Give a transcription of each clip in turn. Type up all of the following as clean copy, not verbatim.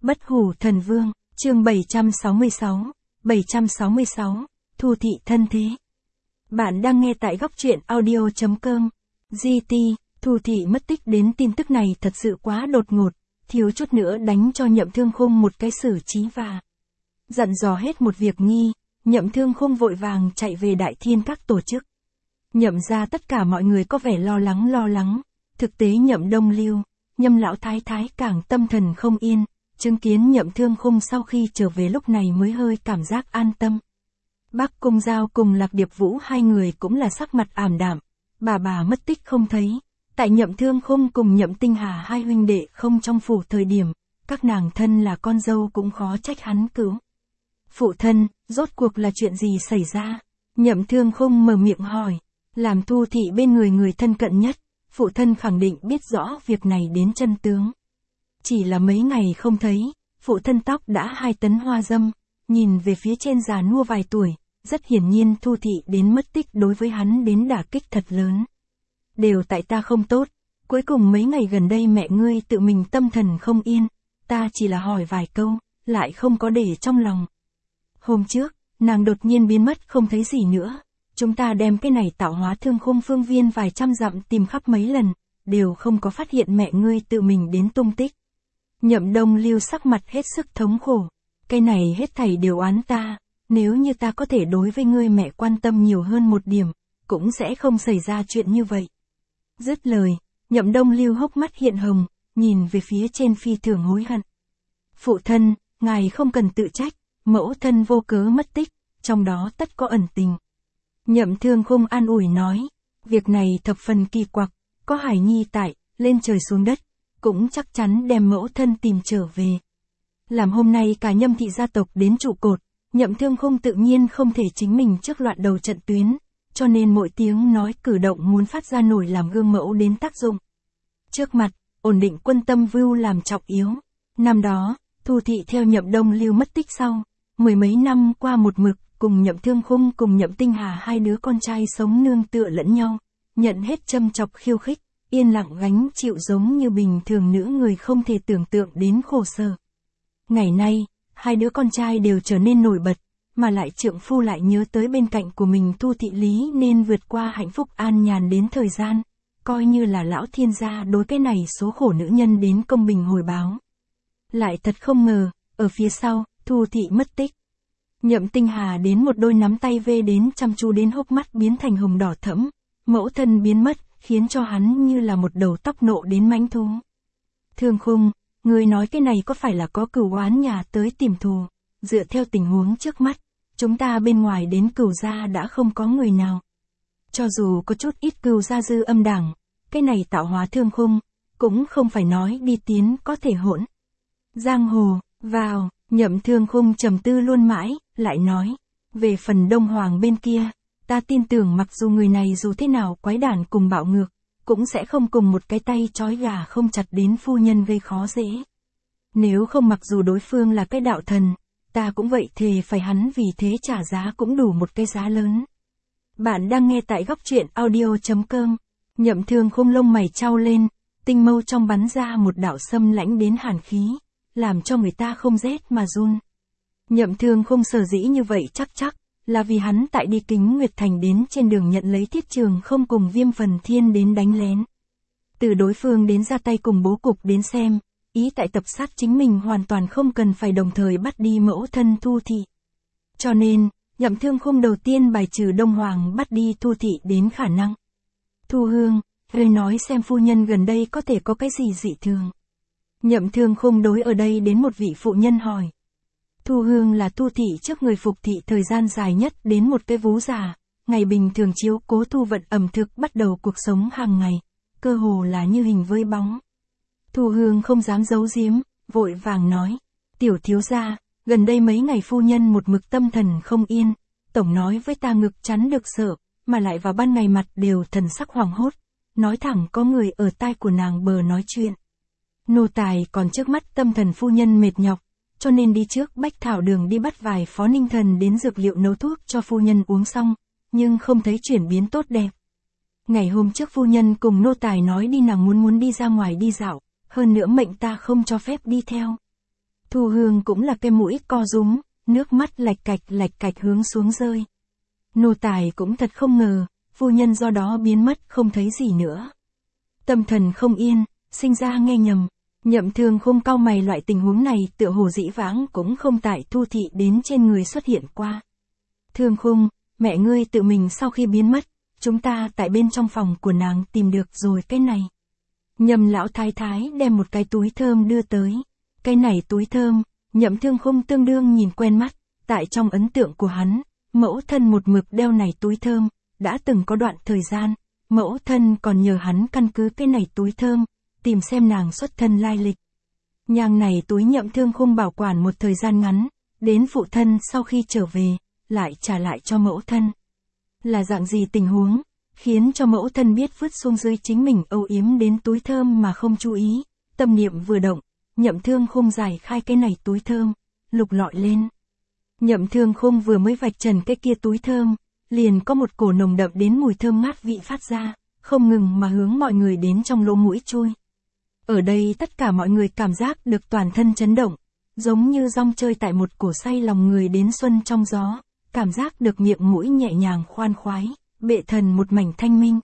Bất hủ thần vương, chương 766, Thu thị thân thế. Bạn đang nghe tại góc truyện audio.com. GT, Thu thị mất tích đến tin tức này thật sự quá đột ngột, thiếu chút nữa đánh cho Nhậm Thương Khung một cái xử trí và dặn dò hết một việc nghi, Nhậm Thương Khung vội vàng chạy về Đại Thiên các tổ chức. Nhậm ra tất cả mọi người có vẻ lo lắng, thực tế Nhậm Đông Lưu, Nhâm lão thái thái càng tâm thần không yên, chứng kiến Nhậm Thương Khung sau khi trở về lúc này mới hơi cảm giác an tâm. Bác Cung Giao cùng Lạc Điệp Vũ hai người cũng là sắc mặt ảm đạm, bà mất tích không thấy, tại Nhậm Thương Khung cùng Nhậm Tinh Hà hai huynh đệ không trong phủ thời điểm, các nàng thân là con dâu cũng khó trách hắn cứu. Phụ thân, rốt cuộc là chuyện gì xảy ra? Nhậm Thương Khung mở miệng hỏi, làm Thu thị bên người thân cận nhất, phụ thân khẳng định biết rõ việc này đến chân tướng. Chỉ là mấy ngày không thấy, phụ thân tóc đã 2 tấn hoa dâm, nhìn về phía trên già nua vài tuổi, rất hiển nhiên Thu thị đến mất tích đối với hắn đến đả kích thật lớn. Đều tại ta không tốt, cuối cùng mấy ngày gần đây mẹ ngươi tự mình tâm thần không yên, ta chỉ là hỏi vài câu, lại không có để trong lòng. Hôm trước, nàng đột nhiên biến mất không thấy gì nữa, chúng ta đem cái này tạo hóa Thương Khung phương viên vài trăm dặm tìm khắp mấy lần, đều không có phát hiện mẹ ngươi tự mình đến tung tích. Nhậm Đông Lưu sắc mặt hết sức thống khổ, cái này hết thảy đều oán ta, nếu như ta có thể đối với ngươi mẹ quan tâm nhiều hơn một điểm, cũng sẽ không xảy ra chuyện như vậy. Dứt lời, Nhậm Đông Lưu hốc mắt hiện hồng, nhìn về phía trên phi thường hối hận. Phụ thân, ngài không cần tự trách, mẫu thân vô cớ mất tích, trong đó tất có ẩn tình. Nhậm Thương Khung an ủi nói, việc này thập phần kỳ quặc, có Hải Nhi tại, lên trời xuống đất, cũng chắc chắn đem mẫu thân tìm trở về. Làm hôm nay cả Nhâm thị gia tộc đến trụ cột, Nhậm Thương Khung tự nhiên không thể chính mình trước loạt đầu trận tuyến, cho nên mỗi tiếng nói cử động muốn phát ra nổi làm gương mẫu đến tác dụng. Trước mặt, ổn định quân tâm vưu làm trọng yếu. Năm đó, Thu thị theo Nhậm Đông Lưu mất tích sau, 10 mấy năm qua một mực, cùng Nhậm Thương Khung cùng Nhậm Tinh Hà hai đứa con trai sống nương tựa lẫn nhau, nhận hết châm chọc khiêu khích, yên lặng gánh chịu giống như bình thường nữ người không thể tưởng tượng đến khổ sở. Ngày nay, hai đứa con trai đều trở nên nổi bật, mà lại trượng phu lại nhớ tới bên cạnh của mình Thu thị lý nên vượt qua hạnh phúc an nhàn đến thời gian, coi như là lão thiên gia đối cái này số khổ nữ nhân đến công bình hồi báo. Lại thật không ngờ, ở phía sau, Thu thị mất tích. Nhậm Tinh Hà đến một đôi nắm tay vê đến chăm chú đến hốc mắt biến thành hồng đỏ thẫm, mẫu thân biến mất, khiến cho hắn như là một đầu tóc nộ đến mãnh thú. Thương Khung, ngươi nói cái này có phải là có cửu oán nhà tới tìm thù, dựa theo tình huống trước mắt, chúng ta bên ngoài đến cửu gia đã không có người nào. Cho dù có chút ít cửu gia dư âm đảng, cái này tạo hóa Thương Khung, cũng không phải nói đi tiến có thể hỗn. Giang hồ, vào, Nhậm Thương Khung trầm tư luôn mãi, lại nói, về phần Đông Hoàng bên kia, ta tin tưởng mặc dù người này dù thế nào quái đản cùng bạo ngược, cũng sẽ không cùng một cái tay trói gà không chặt đến phu nhân gây khó dễ. Nếu không mặc dù đối phương là cái đạo thần, ta cũng vậy thề phải hắn vì thế trả giá cũng đủ một cái giá lớn. Bạn đang nghe tại góc truyện audio.com. Nhậm Thương Khung lông mày chau lên, tinh mâu trong bắn ra một đạo xâm lãnh đến hàn khí, làm cho người ta không rét mà run. Nhậm Thương Khung sở dĩ như vậy chắc là vì hắn tại đi Kính Nguyệt Thành đến trên đường nhận lấy Thiết Trường không cùng Viêm Phần Thiên đến đánh lén. Từ đối phương đến ra tay cùng bố cục đến xem, ý tại tập sát chính mình hoàn toàn không cần phải đồng thời bắt đi mẫu thân Thu thị. Cho nên, Nhậm Thương Khung đầu tiên bài trừ Đông Hoàng bắt đi Thu thị đến khả năng. Thu Hương, ngươi nói xem phu nhân gần đây có thể có cái gì dị thường. Nhậm Thương Khung đối ở đây đến một vị phụ nhân hỏi. Thu Hương là Thu thị trước người phục thị thời gian dài nhất đến một cái vú già, ngày bình thường chiếu cố Thu vận ẩm thực bắt đầu cuộc sống hàng ngày, cơ hồ là như hình với bóng. Thu Hương không dám giấu giếm, vội vàng nói, tiểu thiếu gia, gần đây mấy ngày phu nhân một mực tâm thần không yên, tổng nói với ta ngực chắn được sợ, mà lại vào ban ngày mặt đều thần sắc hoảng hốt, nói thẳng có người ở tai của nàng bờ nói chuyện. Nô tài còn trước mắt tâm thần phu nhân mệt nhọc, cho nên đi trước Bách Thảo Đường đi bắt vài phó ninh thần đến dược liệu nấu thuốc cho phu nhân uống xong, nhưng không thấy chuyển biến tốt đẹp. Ngày hôm trước phu nhân cùng nô tài nói đi nàng muốn đi ra ngoài đi dạo, hơn nữa mệnh ta không cho phép đi theo. Thu Hương cũng là cái mũi co rúm, nước mắt lạch cạch hướng xuống rơi. Nô tài cũng thật không ngờ, phu nhân do đó biến mất không thấy gì nữa. Tâm thần không yên, sinh ra nghe nhầm. Nhậm Thương Khung cau mày, loại tình huống này tựa hồ dĩ vãng cũng không tại Thu Thị đến trên người xuất hiện qua. Thương Khung, mẹ ngươi tự mình sau khi biến mất, chúng ta tại bên trong phòng của nàng tìm được rồi cái này. Nhậm lão thái thái đem một cái túi thơm đưa tới. Cái này túi thơm, Nhậm Thương Khung tương đương nhìn quen mắt, tại trong ấn tượng của hắn, mẫu thân một mực đeo này túi thơm, đã từng có đoạn thời gian, mẫu thân còn nhờ hắn căn cứ cái này túi thơm, tìm xem nàng xuất thân lai lịch. Nhang này túi Nhậm Thương Khung bảo quản một thời gian ngắn, đến phụ thân sau khi trở về, lại trả lại cho mẫu thân. Là dạng gì tình huống, khiến cho mẫu thân biết vứt xuống dưới chính mình âu yếm đến túi thơm mà không chú ý, tâm niệm vừa động, Nhậm Thương Khung giải khai cái này túi thơm, lục lọi lên. Nhậm Thương Khung vừa mới vạch trần cái kia túi thơm, liền có một cổ nồng đậm đến mùi thơm ngát vị phát ra, không ngừng mà hướng mọi người đến trong lỗ mũi chui. Ở đây tất cả mọi người cảm giác được toàn thân chấn động, giống như rong chơi tại một cổ say lòng người đến xuân trong gió, cảm giác được miệng mũi nhẹ nhàng khoan khoái, bệ thần một mảnh thanh minh.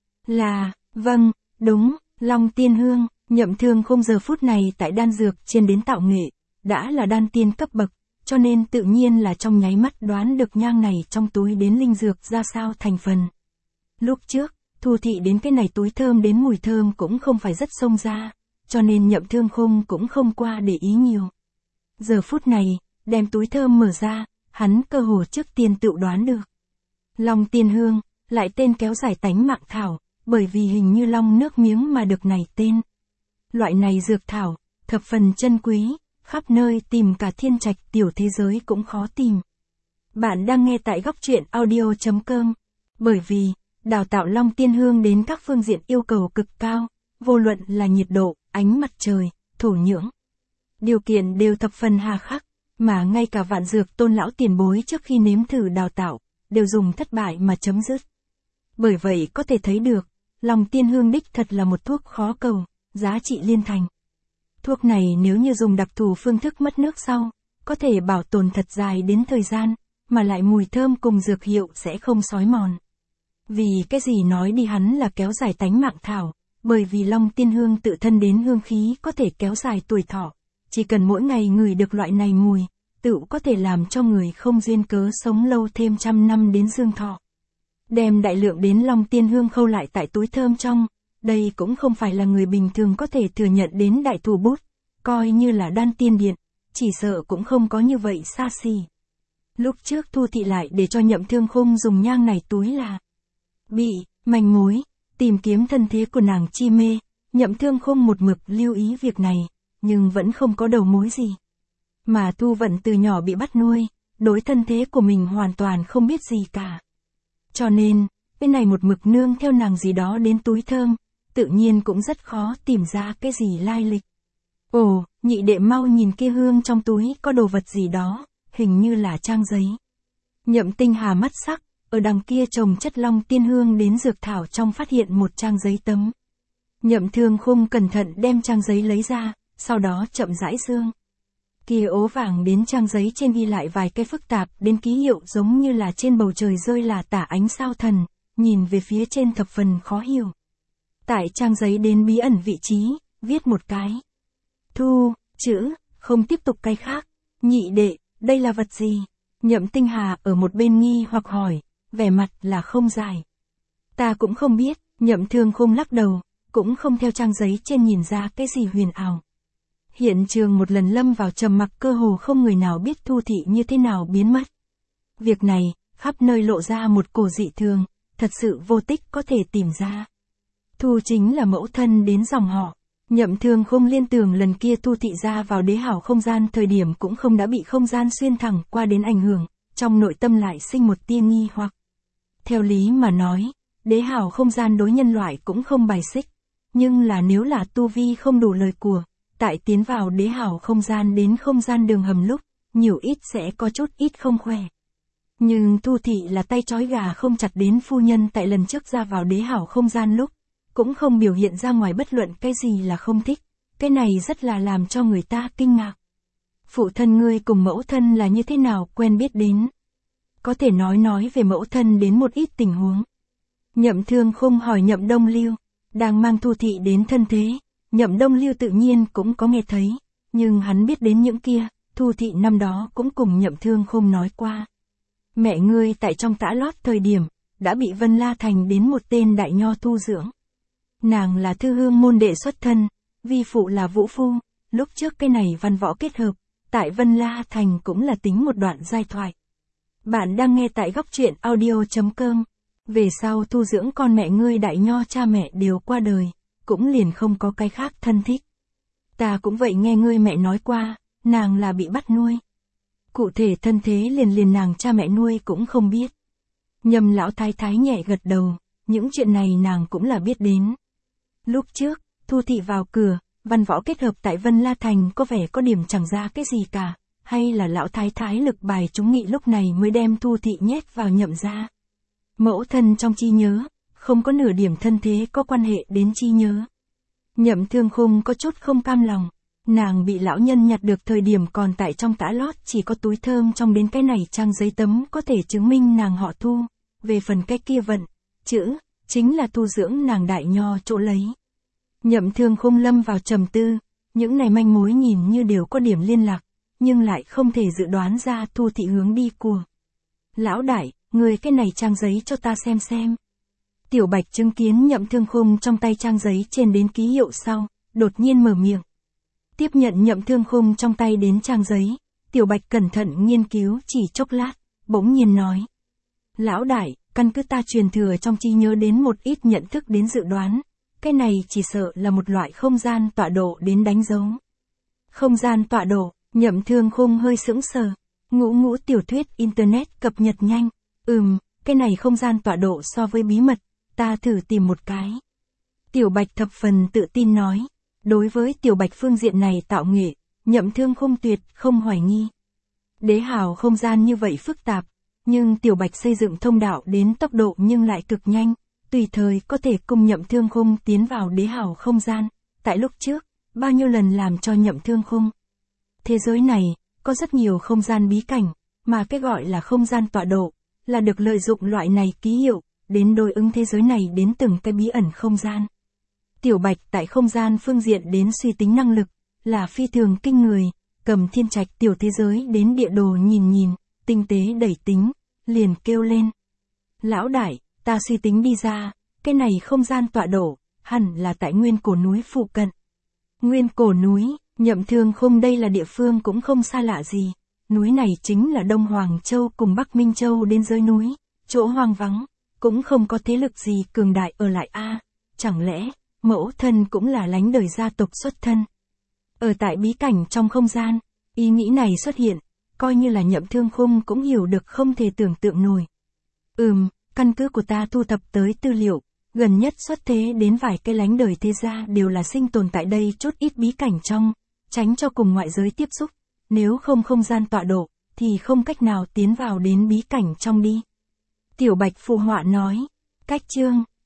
Vâng, đúng, Long Tiên Hương. Nhậm Thương Khung giờ phút này tại đan dược chiên đến tạo nghệ, đã là đan tiên cấp bậc, cho nên tự nhiên là trong nháy mắt đoán được nhang này trong túi đến linh dược ra sao thành phần. Lúc trước, Thu Thị đến cái này túi thơm đến mùi thơm cũng không phải rất xông ra, cho nên Nhậm Thương Khung cũng không qua để ý nhiều. Giờ phút này, đem túi thơm mở ra, hắn cơ hồ trước tiên tự đoán được. Long Tiên Hương, lại tên kéo dài tánh mạng thảo, bởi vì hình như long nước miếng mà được này tên. Loại này dược thảo, thập phần chân quý, khắp nơi tìm cả thiên trạch tiểu thế giới cũng khó tìm. Bạn đang nghe tại góc truyện audio.com. Bởi vì, đào tạo Long Tiên Hương đến các phương diện yêu cầu cực cao, vô luận là nhiệt độ, ánh mặt trời, thổ nhưỡng. Điều kiện đều thập phần hà khắc, mà ngay cả Vạn Dược Tôn lão tiền bối trước khi nếm thử đào tạo, đều dùng thất bại mà chấm dứt. Bởi vậy có thể thấy được, Long Tiên Hương đích thật là một thuốc khó cầu, giá trị liên thành. Thuốc này nếu như dùng đặc thù phương thức mất nước sau, có thể bảo tồn thật dài đến thời gian, mà lại mùi thơm cùng dược hiệu sẽ không xói mòn. Vì cái gì nói đi hắn là kéo dài tánh mạng thảo, bởi vì Long Tiên Hương tự thân đến hương khí có thể kéo dài tuổi thọ, chỉ cần mỗi ngày ngửi được loại này mùi, tự có thể làm cho người không duyên cớ sống lâu thêm 100 năm đến dương thọ. Đem đại lượng đến Long Tiên Hương khâu lại tại túi thơm trong, đây cũng không phải là người bình thường có thể thừa nhận đến đại thủ bút, coi như là đan tiên điện, chỉ sợ cũng không có như vậy xa xỉ. Lúc trước Thu Thị lại để cho Nhậm Thương Khung dùng nhang này túi là bị manh mối, tìm kiếm thân thế của nàng chi mê, Nhậm Thương Khung một mực lưu ý việc này, nhưng vẫn không có đầu mối gì. Mà Thu Vận từ nhỏ bị bắt nuôi, đối thân thế của mình hoàn toàn không biết gì cả. Cho nên, bên này một mực nương theo nàng gì đó đến túi thơm, tự nhiên cũng rất khó tìm ra cái gì lai lịch. Ồ, nhị đệ mau nhìn kia hương trong túi có đồ vật gì đó, hình như là trang giấy. Nhậm Tinh Hà mắt sắc, ở đằng kia trồng chất Long Tiên Hương đến dược thảo trong phát hiện một trang giấy tấm. Nhậm Thương Khung cẩn thận đem trang giấy lấy ra, sau đó chậm rãi dương. Kia ố vàng đến trang giấy trên ghi lại vài cái phức tạp đến ký hiệu giống như là trên bầu trời rơi là tả ánh sao thần, nhìn về phía trên thập phần khó hiểu. Tại trang giấy đến bí ẩn vị trí, viết một cái. Thu, chữ, không tiếp tục cái khác. Nhị đệ, đây là vật gì? Nhậm Tinh Hà ở một bên nghi hoặc hỏi, vẻ mặt là không giải. Ta cũng không biết, Nhậm Thương Khung lắc đầu, cũng không theo trang giấy trên nhìn ra cái gì huyền ảo. Hiện trường một lần lâm vào trầm mặc, cơ hồ không người nào biết Thu Thị như thế nào biến mất. Việc này, khắp nơi lộ ra một cổ dị thường, thật sự vô tích có thể tìm ra. Thu chính là mẫu thân đến dòng họ. Nhậm Thương Khung liên tưởng lần kia Thu Thị ra vào đế hảo không gian thời điểm cũng không đã bị không gian xuyên thẳng qua đến ảnh hưởng, trong nội tâm lại sinh một tia nghi hoặc. Theo lý mà nói, đế hảo không gian đối nhân loại cũng không bài xích, nhưng là nếu là tu vi không đủ lời của, tại tiến vào đế hảo không gian đến không gian đường hầm lúc, nhiều ít sẽ có chút ít không khỏe. Nhưng Thu Thị là tay trói gà không chặt đến phu nhân tại lần trước ra vào đế hảo không gian lúc, cũng không biểu hiện ra ngoài bất luận cái gì là không thích, cái này rất là làm cho người ta kinh ngạc. Phụ thân ngươi cùng mẫu thân là như thế nào quen biết đến? Có thể nói về mẫu thân đến một ít tình huống. Nhậm Thương Khung hỏi Nhậm Đông Lưu, đang mang Thu Thị đến thân thế, Nhậm Đông Lưu tự nhiên cũng có nghe thấy, nhưng hắn biết đến những kia, Thu Thị năm đó cũng cùng Nhậm Thương Khung nói qua. Mẹ ngươi tại trong tã lót thời điểm, đã bị Vân La Thành đến một tên đại nho tu dưỡng. Nàng là thư hương môn đệ xuất thân, vi phụ là vũ phu, lúc trước cái này văn võ kết hợp, tại Vân La Thành cũng là tính một đoạn giai thoại. Bạn đang nghe tại góc truyện audio.com. Về sau tu dưỡng con mẹ ngươi đại nho cha mẹ đều qua đời, cũng liền không có cái khác thân thích. Ta cũng vậy nghe ngươi mẹ nói qua, nàng là bị bắt nuôi. Cụ thể thân thế liền nàng cha mẹ nuôi cũng không biết. Nhâm lão thái thái nhẹ gật đầu, những chuyện này nàng cũng là biết đến. Lúc trước, Thu Thị vào cửa, văn võ kết hợp tại Vân La Thành có vẻ có điểm chẳng ra cái gì cả, hay là lão thái thái lực bài chúng nghị lúc này mới đem Thu Thị nhét vào Nhậm gia. Mẫu thân trong chi nhớ, không có nửa điểm thân thế có quan hệ đến chi nhớ. Nhậm Thương Khung có chút không cam lòng, nàng bị lão nhân nhặt được thời điểm còn tại trong tã lót chỉ có túi thơm trong đến cái này trang giấy tấm có thể chứng minh nàng họ Thu, về phần cái kia vận, chữ, chính là tu dưỡng nàng đại nho chỗ lấy. Nhậm Thương Khung lâm vào trầm tư, những này manh mối nhìn như đều có điểm liên lạc, nhưng lại không thể dự đoán ra Thu Thị hướng đi của. Lão đại, người cái này trang giấy cho ta xem. Tiểu Bạch chứng kiến Nhậm Thương Khung trong tay trang giấy trên đến ký hiệu sau, đột nhiên mở miệng. Tiếp nhận Nhậm Thương Khung trong tay đến trang giấy, Tiểu Bạch cẩn thận nghiên cứu chỉ chốc lát, bỗng nhiên nói. Lão đại, căn cứ ta truyền thừa trong trí nhớ đến một ít nhận thức đến dự đoán, cái này chỉ sợ là một loại không gian tọa độ đến đánh dấu. Không gian tọa độ, Nhậm Thương Khung hơi sững sờ, ngũ tiểu thuyết internet cập nhật nhanh, cái này không gian tọa độ so với bí mật, ta thử tìm một cái. Tiểu Bạch thập phần tự tin nói, đối với Tiểu Bạch phương diện này tạo nghệ, Nhậm Thương Khung tuyệt không hoài nghi. Đế hào không gian như vậy phức tạp, nhưng Tiểu Bạch xây dựng thông đạo đến tốc độ nhưng lại cực nhanh, tùy thời có thể cùng Nhậm Thương Khung tiến vào đế hào không gian, tại lúc trước, bao nhiêu lần làm cho Nhậm Thương Khung. Thế giới này, có rất nhiều không gian bí cảnh, mà cái gọi là không gian tọa độ, là được lợi dụng loại này ký hiệu, đến đối ứng thế giới này đến từng cái bí ẩn không gian. Tiểu Bạch tại không gian phương diện đến suy tính năng lực, là phi thường kinh người, cầm thiên trạch tiểu thế giới đến địa đồ nhìn, tinh tế đẩy tính, liền kêu lên. Lão đại, ta suy tính đi ra, cái này không gian tọa độ, hẳn là tại Nguyên Cổ núi phụ cận. Nguyên Cổ núi, Nhậm Thương Khung đây là địa phương cũng không xa lạ gì, núi này chính là Đông Hoàng Châu cùng Bắc Minh Châu đến dưới núi, chỗ hoang vắng, cũng không có thế lực gì cường đại ở lại chẳng lẽ, mẫu thân cũng là lánh đời gia tộc xuất thân. Ở tại bí cảnh trong không gian, ý nghĩ này xuất hiện, coi như là Nhậm Thương Khung cũng hiểu được không thể tưởng tượng nổi. Căn cứ của ta thu thập tới tư liệu, gần nhất xuất thế đến vài cái lánh đời thế gia đều là sinh tồn tại đây chút ít bí cảnh trong, tránh cho cùng ngoại giới tiếp xúc, nếu không gian tọa độ, thì không cách nào tiến vào đến bí cảnh trong đi. Tiểu Bạch phụ họa nói, cách chương,